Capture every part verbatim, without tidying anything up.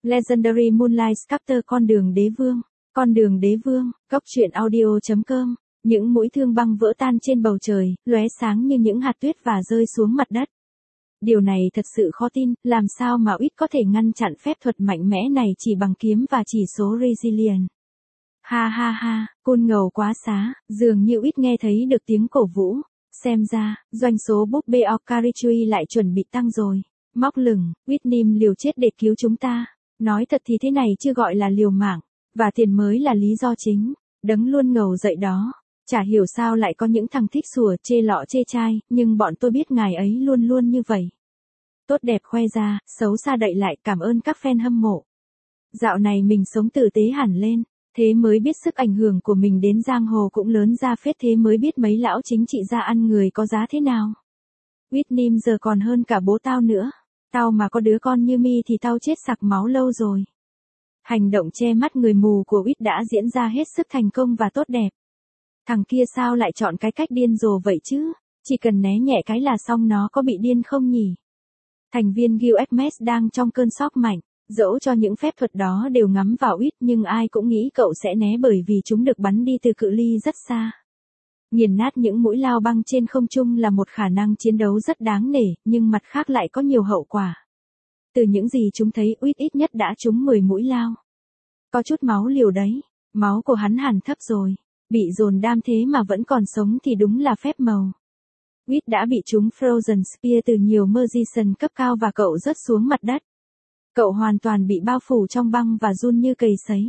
Legendary Moonlight Sculptor con đường đế vương, con đường đế vương, góc truyện audio.com, những mũi thương băng vỡ tan trên bầu trời, lóe sáng như những hạt tuyết và rơi xuống mặt đất. Điều này thật sự khó tin, làm sao mà Uýt có thể ngăn chặn phép thuật mạnh mẽ này chỉ bằng kiếm và chỉ số Resilient. Ha ha ha, côn ngầu quá xá, dường như Uýt nghe thấy được tiếng cổ vũ. Xem ra, doanh số búp bê Okarichui lại chuẩn bị tăng rồi. Móc lửng, Whitnim liều chết để cứu chúng ta. Nói thật thì thế này chưa gọi là liều mạng, và tiền mới là lý do chính. Đấng luôn ngầu dậy đó. Chả hiểu sao lại có những thằng thích sủa chê lọ chê chai, nhưng bọn tôi biết ngài ấy luôn luôn như vậy. Tốt đẹp khoe ra, xấu xa đậy lại, cảm ơn các fan hâm mộ. Dạo này mình sống tử tế hẳn lên, thế mới biết sức ảnh hưởng của mình đến giang hồ cũng lớn ra phết, thế mới biết mấy lão chính trị gia ăn người có giá thế nào. Whitnim giờ còn hơn cả bố tao nữa. Tao mà có đứa con như mi thì tao chết sặc máu lâu rồi. Hành động che mắt người mù của Uýt đã diễn ra hết sức thành công và tốt đẹp. Thằng kia sao lại chọn cái cách điên rồ vậy chứ? Chỉ cần né nhẹ cái là xong, nó có bị điên không nhỉ? Thành viên Guild Hermes đang trong cơn sốc mạnh. Dẫu cho những phép thuật đó đều ngắm vào Uýt, nhưng ai cũng nghĩ cậu sẽ né bởi vì chúng được bắn đi từ cự ly rất xa. Nghiền nát những mũi lao băng trên không trung là một khả năng chiến đấu rất đáng nể, nhưng mặt khác lại có nhiều hậu quả. Từ những gì chúng thấy, Uýt ít nhất đã trúng mười mũi lao. Có chút máu liều đấy, máu của hắn hẳn thấp rồi. Bị dồn đam thế mà vẫn còn sống thì đúng là phép màu. Uýt đã bị trúng Frozen Spear từ nhiều Magician cấp cao và cậu rớt xuống mặt đất. Cậu hoàn toàn bị bao phủ trong băng và run như cầy sấy.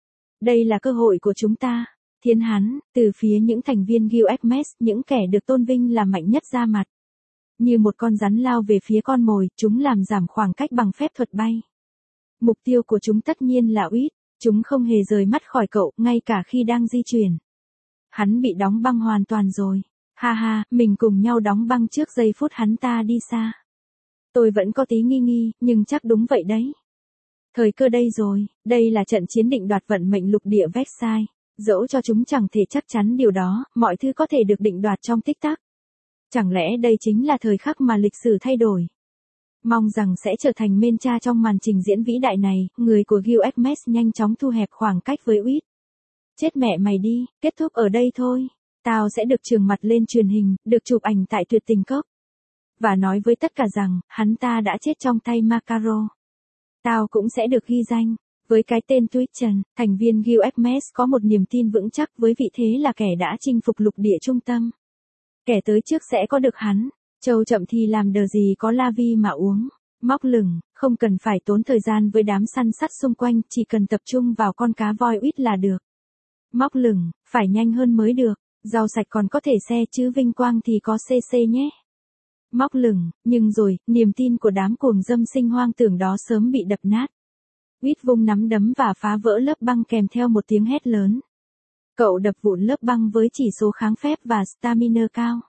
Đây là cơ hội của chúng ta. Thiên hắn, từ phía những thành viên Guild Hermes, những kẻ được tôn vinh là mạnh nhất ra mặt. Như một con rắn lao về phía con mồi, chúng làm giảm khoảng cách bằng phép thuật bay. Mục tiêu của chúng tất nhiên là Uýt, chúng không hề rời mắt khỏi cậu, ngay cả khi đang di chuyển. Hắn bị đóng băng hoàn toàn rồi. Ha ha, mình cùng nhau đóng băng trước giây phút hắn ta đi xa. Tôi vẫn có tí nghi nghi, nhưng chắc đúng vậy đấy. Thời cơ đây rồi, đây là trận chiến định đoạt vận mệnh lục địa Versailles. Dẫu cho chúng chẳng thể chắc chắn điều đó, mọi thứ có thể được định đoạt trong tích tắc. Chẳng lẽ đây chính là thời khắc mà lịch sử thay đổi? Mong rằng sẽ trở thành main cha trong màn trình diễn vĩ đại này, người của Guild Hermes nhanh chóng thu hẹp khoảng cách với Uýt. Chết mẹ mày đi, kết thúc ở đây thôi. Tao sẽ được trường mặt lên truyền hình, được chụp ảnh tại Tuyệt Tình Cốc. Và nói với tất cả rằng, hắn ta đã chết trong tay Macaro. Tao cũng sẽ được ghi danh. Với cái tên Twitchen, thành viên Guild Hermes có một niềm tin vững chắc với vị thế là kẻ đã chinh phục lục địa trung tâm. Kẻ tới trước sẽ có được hắn. Châu chậm thì làm đờ gì có la vi mà uống. Móc lửng, không cần phải tốn thời gian với đám săn sắt xung quanh, chỉ cần tập trung vào con cá voi Uýt là được. Móc lửng, phải nhanh hơn mới được. Rau sạch còn có thể xe chứ vinh quang thì có xê xê nhé. Móc lửng, nhưng rồi, niềm tin của đám cuồng dâm sinh hoang tưởng đó sớm bị đập nát. Uýt vung nắm đấm và phá vỡ lớp băng kèm theo một tiếng hét lớn. Cậu đập vụn lớp băng với chỉ số kháng phép và stamina cao.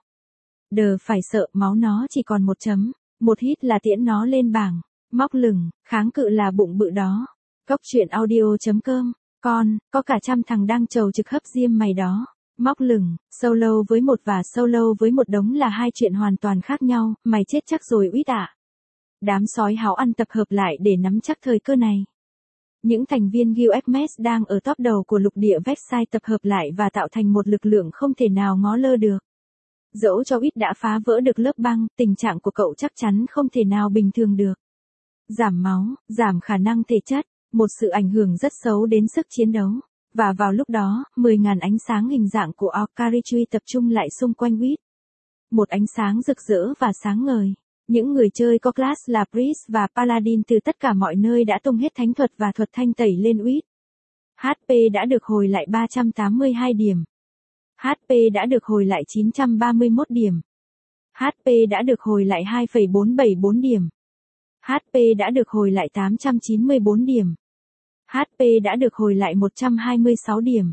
Đờ phải sợ, máu nó chỉ còn một chấm. Một hít là tiễn nó lên bảng. Móc lửng, kháng cự là bụng bự đó. Góc truyện audio.com. Con, có cả trăm thằng đang trầu trực hấp diêm mày đó. Móc lửng, solo với một và solo với một đống là hai chuyện hoàn toàn khác nhau, mày chết chắc rồi Uýt ạ. Đám sói háo ăn tập hợp lại để nắm chắc thời cơ này. Những thành viên Guild Hermes đang ở top đầu của lục địa Versailles tập hợp lại và tạo thành một lực lượng không thể nào ngó lơ được. Dẫu cho Uýt đã phá vỡ được lớp băng, tình trạng của cậu chắc chắn không thể nào bình thường được. Giảm máu, giảm khả năng thể chất, một sự ảnh hưởng rất xấu đến sức chiến đấu. Và vào lúc đó, mười nghìn ánh sáng hình dạng của Okarichui tập trung lại xung quanh Uýt. Một ánh sáng rực rỡ và sáng ngời. Những người chơi có class là Priest và Paladin từ tất cả mọi nơi đã tung hết thánh thuật và thuật thanh tẩy lên Uýt. hát pê đã được hồi lại ba trăm tám mươi hai điểm. hát pê đã được hồi lại chín trăm ba mươi mốt điểm. hát pê đã được hồi lại hai phẩy bốn bảy bốn điểm. hát pê đã được hồi lại tám trăm chín mươi bốn điểm. hát pê đã được hồi lại một trăm hai mươi sáu điểm.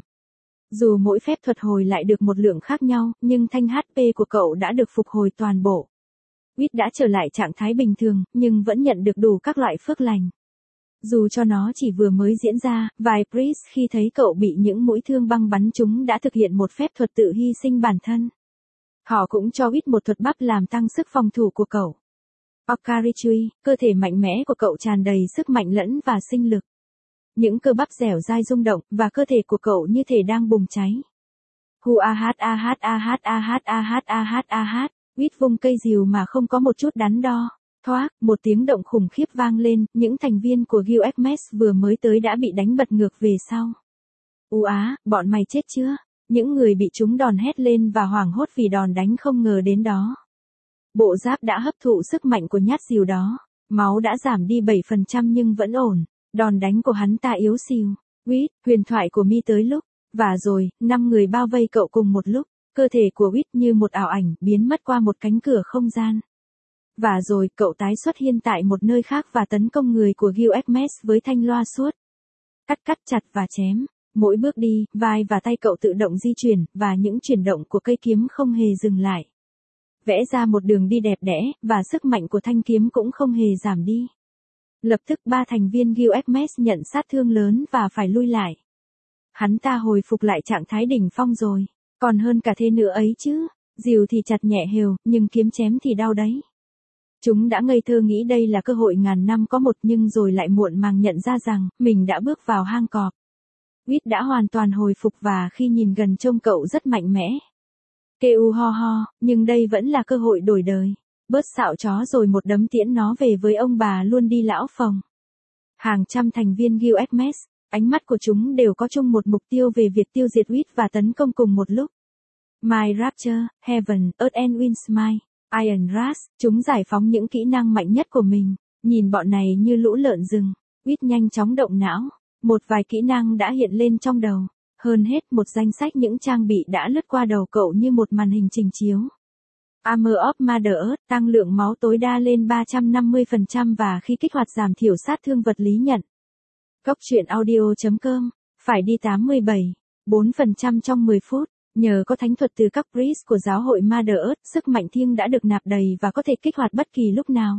Dù mỗi phép thuật hồi lại được một lượng khác nhau, nhưng thanh hát pê của cậu đã được phục hồi toàn bộ. Uýt đã trở lại trạng thái bình thường, nhưng vẫn nhận được đủ các loại phước lành. Dù cho nó chỉ vừa mới diễn ra, vài Priest khi thấy cậu bị những mũi thương băng bắn trúng đã thực hiện một phép thuật tự hy sinh bản thân. Họ cũng cho Uýt một thuật bắp làm tăng sức phòng thủ của cậu. Okarichi, cơ thể mạnh mẽ của cậu tràn đầy sức mạnh lẫn và sinh lực. Những cơ bắp dẻo dai rung động, và cơ thể của cậu như thể đang bùng cháy. Hu a hát a hát a hát a hát a hát a hát a hát, Huýt vung cây rìu mà không có một chút đắn đo. Thoác, một tiếng động khủng khiếp vang lên, những thành viên của Gilgamesh vừa mới tới đã bị đánh bật ngược về sau. U á, bọn mày chết chưa? Những người bị trúng đòn hét lên và hoảng hốt vì đòn đánh không ngờ đến đó. Bộ giáp đã hấp thụ sức mạnh của nhát rìu đó. Máu đã giảm đi bảy phần trăm nhưng vẫn ổn. Đòn đánh của hắn ta yếu xìu. Huýt, huyền thoại của mi tới lúc. Và rồi, năm người bao vây cậu cùng một lúc. Cơ thể của Huýt như một ảo ảnh biến mất qua một cánh cửa không gian. Và rồi, cậu tái xuất hiện tại một nơi khác và tấn công người của Gilgamesh với thanh loa suốt. Cắt cắt chặt và chém. Mỗi bước đi, vai và tay cậu tự động di chuyển, và những chuyển động của cây kiếm không hề dừng lại. Vẽ ra một đường đi đẹp đẽ, và sức mạnh của thanh kiếm cũng không hề giảm đi. Lập tức ba thành viên Gilgamesh nhận sát thương lớn và phải lui lại. Hắn ta hồi phục lại trạng thái đỉnh phong rồi. Còn hơn cả thế nữa ấy chứ. Rìu thì chặt nhẹ hều, nhưng kiếm chém thì đau đấy. Chúng đã ngây thơ nghĩ đây là cơ hội ngàn năm có một nhưng rồi lại muộn màng nhận ra rằng mình đã bước vào hang cọp. Huýt đã hoàn toàn hồi phục và khi nhìn gần trông cậu rất mạnh mẽ. Kêu ho ho, nhưng đây vẫn là cơ hội đổi đời. Bớt xạo chó rồi một đấm tiễn nó về với ông bà luôn đi lão phòng. Hàng trăm thành viên Gilgamesh, ánh mắt của chúng đều có chung một mục tiêu về việc tiêu diệt Huýt và tấn công cùng một lúc. My Rapture, Heaven, Earth and Wind Smite, Iron Rush, chúng giải phóng những kỹ năng mạnh nhất của mình. Nhìn bọn này như lũ lợn rừng. Huýt nhanh chóng động não. Một vài kỹ năng đã hiện lên trong đầu. Hơn hết một danh sách những trang bị đã lướt qua đầu cậu như một màn hình trình chiếu. Armor of Mother Earth tăng lượng máu tối đa lên ba trăm năm mươi phần trăm và khi kích hoạt giảm thiểu sát thương vật lý nhận. Cốc truyện audio chấm com, phải đi tám mươi bảy, bốn phần trăm trong mười phút. Nhờ có thánh thuật từ các priest của giáo hội Mother Earth, sức mạnh thiêng đã được nạp đầy và có thể kích hoạt bất kỳ lúc nào.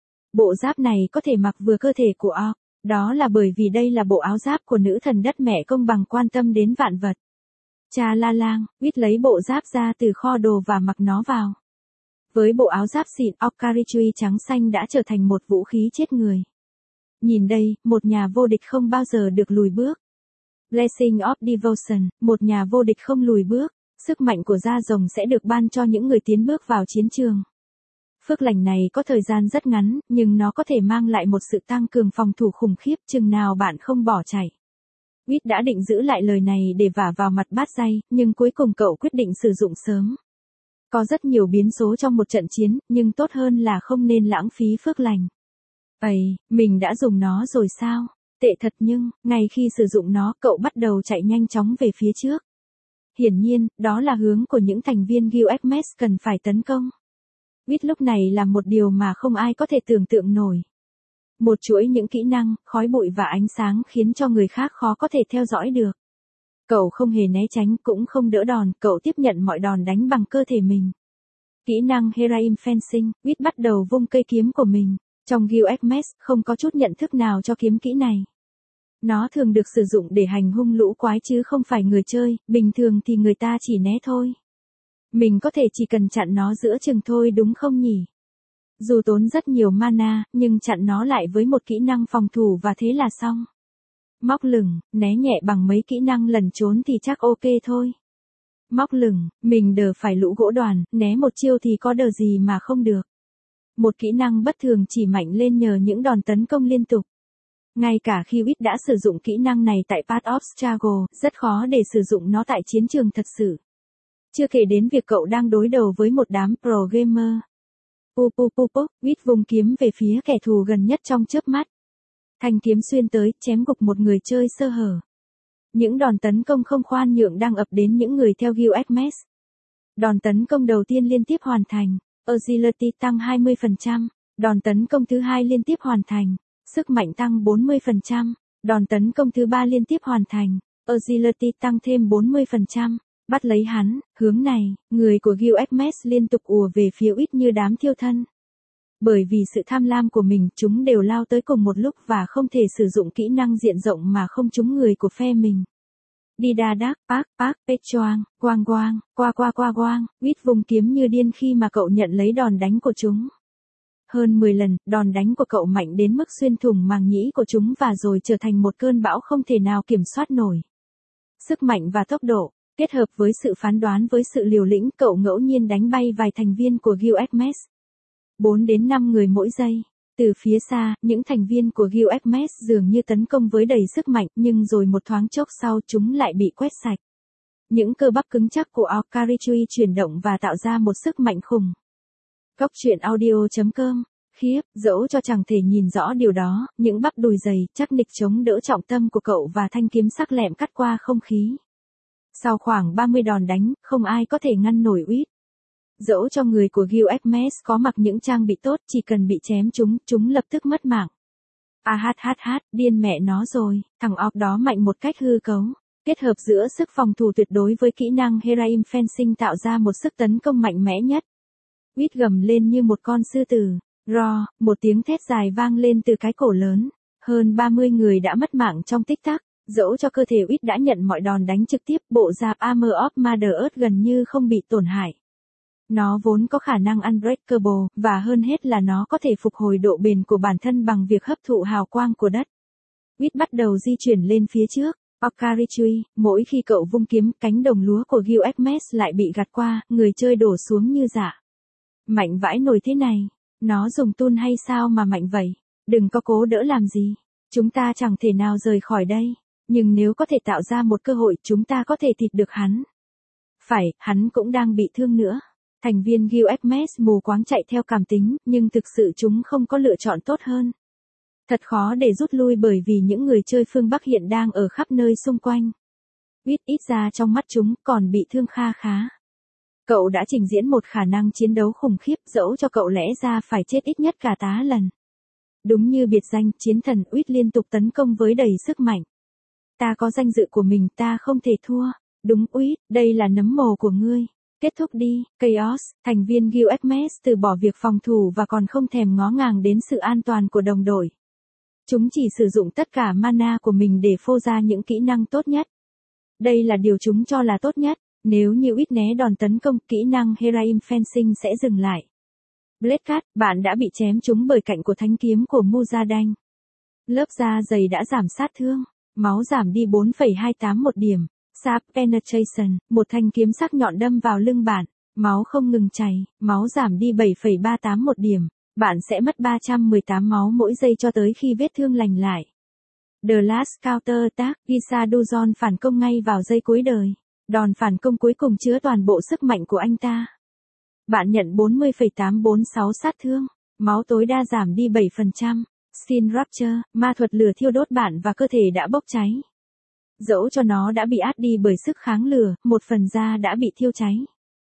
Bộ giáp này có thể mặc vừa cơ thể của Orc. Đó là bởi vì đây là bộ áo giáp của nữ thần đất mẹ công bằng quan tâm đến vạn vật. Cha la lang, Huýt lấy bộ giáp ra từ kho đồ và mặc nó vào. Với bộ áo giáp xịn, Okarichi trắng xanh đã trở thành một vũ khí chết người. Nhìn đây, một nhà vô địch không bao giờ được lùi bước. Blessing of Devotion, một nhà vô địch không lùi bước. Sức mạnh của da rồng sẽ được ban cho những người tiến bước vào chiến trường. Phước lành này có thời gian rất ngắn, nhưng nó có thể mang lại một sự tăng cường phòng thủ khủng khiếp chừng nào bạn không bỏ chạy. Huýt đã định giữ lại lời này để vả vào mặt bát dây, nhưng cuối cùng cậu quyết định sử dụng sớm. Có rất nhiều biến số trong một trận chiến, nhưng tốt hơn là không nên lãng phí phước lành. Ây, mình đã dùng nó rồi sao? Tệ thật nhưng, ngay khi sử dụng nó, cậu bắt đầu chạy nhanh chóng về phía trước. Hiển nhiên, đó là hướng của những thành viên Gilgamesh cần phải tấn công. Huýt lúc này làm một điều mà không ai có thể tưởng tượng nổi. Một chuỗi những kỹ năng, khói bụi và ánh sáng khiến cho người khác khó có thể theo dõi được. Cậu không hề né tránh, cũng không đỡ đòn, cậu tiếp nhận mọi đòn đánh bằng cơ thể mình. Kỹ năng Heraim Fencing, Huýt bắt đầu vung cây kiếm của mình. Trong Gilgamesh, không có chút nhận thức nào cho kiếm kỹ này. Nó thường được sử dụng để hành hung lũ quái chứ không phải người chơi, bình thường thì người ta chỉ né thôi. Mình có thể chỉ cần chặn nó giữa chừng thôi đúng không nhỉ? Dù tốn rất nhiều mana, nhưng chặn nó lại với một kỹ năng phòng thủ và thế là xong. Móc lửng, né nhẹ bằng mấy kỹ năng lẩn trốn thì chắc ok thôi. Móc lửng, mình đờ phải lũ gỗ đoàn, né một chiêu thì có đờ gì mà không được. Một kỹ năng bất thường chỉ mạnh lên nhờ những đòn tấn công liên tục. Ngay cả khi Huýt đã sử dụng kỹ năng này tại Path of Struggle, rất khó để sử dụng nó tại chiến trường thật sự. Chưa kể đến việc cậu đang đối đầu với một đám pro gamer. Pu pu pu pu, Huýt vung kiếm về phía kẻ thù gần nhất trong chớp mắt. Thanh kiếm xuyên tới, chém gục một người chơi sơ hở. Những đòn tấn công không khoan nhượng đang ập đến những người theo Gilgamesh. Đòn tấn công đầu tiên liên tiếp hoàn thành, Agility tăng hai mươi phần trăm. Đòn tấn công thứ hai liên tiếp hoàn thành, sức mạnh tăng bốn mươi phần trăm. Đòn tấn công thứ ba liên tiếp hoàn thành, Agility tăng thêm bốn mươi phần trăm. Bắt lấy hắn, hướng này, người của Gilgamesh liên tục ùa về phía Huýt như đám thiêu thân. Bởi vì sự tham lam của mình, chúng đều lao tới cùng một lúc và không thể sử dụng kỹ năng diện rộng mà không trúng người của phe mình. Đi đa đác, bác, bác, pếch choang, quang quang, qua qua qua quang, Huýt vùng kiếm như điên khi mà cậu nhận lấy đòn đánh của chúng. Hơn mười lần, đòn đánh của cậu mạnh đến mức xuyên thủng màng nhĩ của chúng và rồi trở thành một cơn bão không thể nào kiểm soát nổi. Sức mạnh và tốc độ, kết hợp với sự phán đoán với sự liều lĩnh, cậu ngẫu nhiên đánh bay vài thành viên của Gilgamesh. bốn đến năm người mỗi giây. Từ phía xa, những thành viên của Gilgamesh dường như tấn công với đầy sức mạnh, nhưng rồi một thoáng chốc sau chúng lại bị quét sạch. Những cơ bắp cứng chắc của Aokarichui chuyển động và tạo ra một sức mạnh khủng. Cốc truyện audio chấm com. Khiếp, dẫu cho chẳng thể nhìn rõ điều đó, những bắp đùi dày, chắc nịch chống đỡ trọng tâm của cậu và thanh kiếm sắc lẹm cắt qua không khí. Sau khoảng ba mươi đòn đánh, không ai có thể ngăn nổi Uýt. Dẫu cho người của Gilgamesh có mặc những trang bị tốt, chỉ cần bị chém chúng, chúng lập tức mất mạng. A hát hát hát, điên mẹ nó rồi, thằng Orc đó mạnh một cách hư cấu. Kết hợp giữa sức phòng thủ tuyệt đối với kỹ năng Heraim Fencing tạo ra một sức tấn công mạnh mẽ nhất. Uýt gầm lên như một con sư tử. Ro, một tiếng thét dài vang lên từ cái cổ lớn. Hơn ba mươi người đã mất mạng trong tích tắc. Dẫu cho cơ thể Uýt đã nhận mọi đòn đánh trực tiếp, bộ giáp Armor of Mother Earth gần như không bị tổn hại. Nó vốn có khả năng unbreakable, và hơn hết là nó có thể phục hồi độ bền của bản thân bằng việc hấp thụ hào quang của đất. Uýt bắt đầu di chuyển lên phía trước. Aokarichui, mỗi khi cậu vung kiếm, cánh đồng lúa của Gilgamesh lại bị gạt qua, người chơi đổ xuống như rạ. Mạnh vãi nồi thế này. Nó dùng tool hay sao mà mạnh vậy? Đừng có cố đỡ làm gì. Chúng ta chẳng thể nào rời khỏi đây. Nhưng nếu có thể tạo ra một cơ hội, chúng ta có thể thịt được hắn. Phải, hắn cũng đang bị thương nữa. Thành viên Gilgamesh mù quáng chạy theo cảm tính, nhưng thực sự chúng không có lựa chọn tốt hơn. Thật khó để rút lui bởi vì những người chơi phương Bắc hiện đang ở khắp nơi xung quanh. Uýt ít ra trong mắt chúng còn bị thương kha khá. Cậu đã trình diễn một khả năng chiến đấu khủng khiếp, dẫu cho cậu lẽ ra phải chết ít nhất cả tá lần. Đúng như biệt danh, chiến thần, Uýt liên tục tấn công với đầy sức mạnh. Ta có danh dự của mình, ta không thể thua. Đúng Uýt, đây là nấm mồ của ngươi. Kết thúc đi, Chaos, thành viên Gilgamesh từ bỏ việc phòng thủ và còn không thèm ngó ngàng đến sự an toàn của đồng đội. Chúng chỉ sử dụng tất cả mana của mình để phô ra những kỹ năng tốt nhất. Đây là điều chúng cho là tốt nhất. Nếu như Uýt né đòn tấn công, kỹ năng Heraim Fencing sẽ dừng lại. Bladecat, bạn đã bị chém trúng bởi cạnh của thanh kiếm của Muzadanh. Lớp da dày đã giảm sát thương. Máu giảm đi bốn phẩy hai tám một điểm. Sharp Penetration, một thanh kiếm sắc nhọn đâm vào lưng bạn. Máu không ngừng chảy, máu giảm đi bảy phẩy ba tám một điểm. Bạn sẽ mất ba trăm mười tám máu mỗi giây cho tới khi vết thương lành lại. The Last Counter Attack, Gisaduzon phản công ngay vào giây cuối đời. Đòn phản công cuối cùng chứa toàn bộ sức mạnh của anh ta. Bạn nhận bốn mươi phẩy tám bốn sáu sát thương. Máu tối đa giảm đi bảy phần trăm. Skin Rapture, ma thuật lửa thiêu đốt bạn và cơ thể đã bốc cháy. Dẫu cho nó đã bị át đi bởi sức kháng lửa, một phần da đã bị thiêu cháy.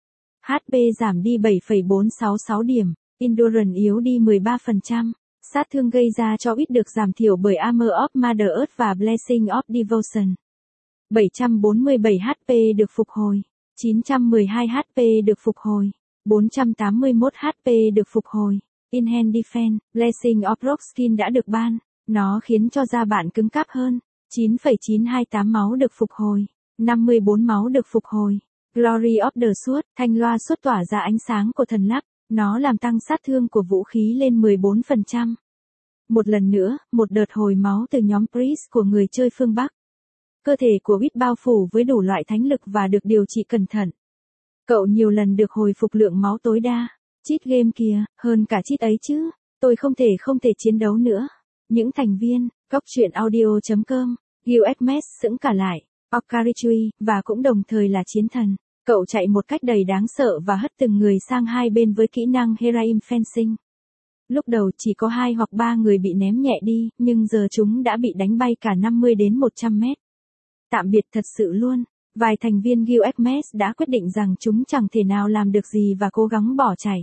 hát pê giảm đi bảy phẩy bốn sáu sáu điểm. Endurance yếu đi mười ba phần trăm. Sát thương gây ra cho Uýt được giảm thiểu bởi Armor of Mother Earth và Blessing of Devotion. bảy trăm bốn mươi bảy hát pê được phục hồi. chín trăm mười hai hát pê được phục hồi. bốn trăm tám mươi mốt hát pê được phục hồi. Enhanced Defense, Blessing of Rock Skin đã được ban. Nó khiến cho da bạn cứng cáp hơn. chín phẩy chín hai tám máu được phục hồi. năm mươi bốn máu được phục hồi. Glory of the Sword, thanh loa xuất tỏa ra ánh sáng của thần lắc. Nó làm tăng sát thương của vũ khí lên mười bốn phần trăm. Một lần nữa, một đợt hồi máu từ nhóm Priest của người chơi phương Bắc. Cơ thể của Uýt bao phủ với đủ loại thánh lực và được điều trị cẩn thận. Cậu nhiều lần được hồi phục lượng máu tối đa. Cheat game kìa, hơn cả cheat ấy chứ. Tôi không thể không thể chiến đấu nữa. Những thành viên, cốc truyện audio chấm com, Gilgamesh sững cả lại, Aokarichui, và cũng đồng thời là chiến thần. Cậu chạy một cách đầy đáng sợ và hất từng người sang hai bên với kỹ năng Heraim Fencing. Lúc đầu chỉ có hai hoặc ba người bị ném nhẹ đi, nhưng giờ chúng đã bị đánh bay cả năm mươi đến một trăm mét. Tạm biệt thật sự luôn. Vài thành viên Gilgamesh đã quyết định rằng chúng chẳng thể nào làm được gì và cố gắng bỏ chạy.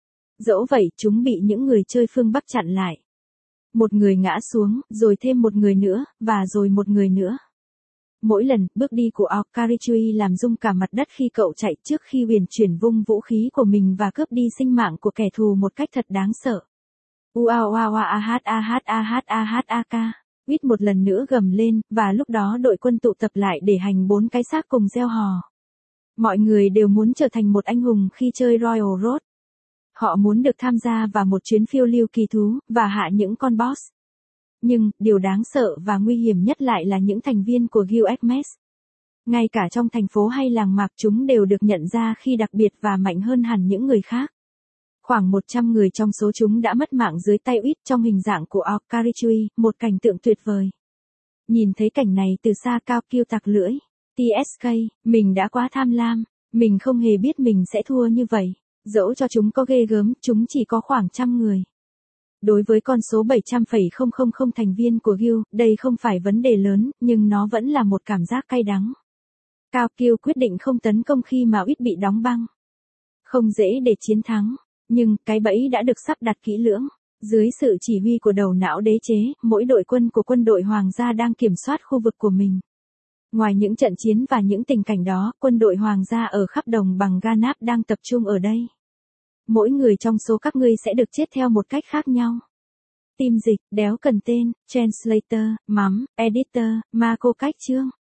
Dẫu vậy, chúng bị những người chơi phương Bắc chặn lại. Một người ngã xuống, rồi thêm một người nữa, và rồi một người nữa. Mỗi lần, bước đi của Aokarichui làm rung cả mặt đất khi cậu chạy trước khi huyền chuyển vung vũ khí của mình và cướp đi sinh mạng của kẻ thù một cách thật đáng sợ. Uawawaahahahahaka. Uýt một lần nữa gầm lên, và lúc đó đội quân tụ tập lại để hành bốn cái xác cùng gieo hò. Mọi người đều muốn trở thành một anh hùng khi chơi Royal Road. Họ muốn được tham gia vào một chuyến phiêu lưu kỳ thú, và hạ những con boss. Nhưng, điều đáng sợ và nguy hiểm nhất lại là những thành viên của Gilgamesh. Ngay cả trong thành phố hay làng mạc chúng đều được nhận ra khi đặc biệt và mạnh hơn hẳn những người khác. Khoảng một trăm người trong số chúng đã mất mạng dưới tay Uýt trong hình dạng của Orkarichui, một cảnh tượng tuyệt vời. Nhìn thấy cảnh này từ xa, Cao kêu tặc lưỡi. tê ét ca, mình đã quá tham lam, mình không hề biết mình sẽ thua như vậy. Dẫu cho chúng có ghê gớm, chúng chỉ có khoảng trăm người. Đối với con số bảy trăm phẩy không không không thành viên của Guild, đây không phải vấn đề lớn, nhưng nó vẫn là một cảm giác cay đắng. Cao Kiêu quyết định không tấn công khi mà Uýt bị đóng băng. Không dễ để chiến thắng, nhưng cái bẫy đã được sắp đặt kỹ lưỡng. Dưới sự chỉ huy của đầu não đế chế, mỗi đội quân của quân đội hoàng gia đang kiểm soát khu vực của mình. Ngoài những trận chiến và những tình cảnh đó, quân đội hoàng gia ở khắp đồng bằng Ganap đang tập trung ở đây. Mỗi người trong số các ngươi sẽ được chết theo một cách khác nhau. Team dịch, đéo cần tên, translator, mắm, editor, Marco cách chương.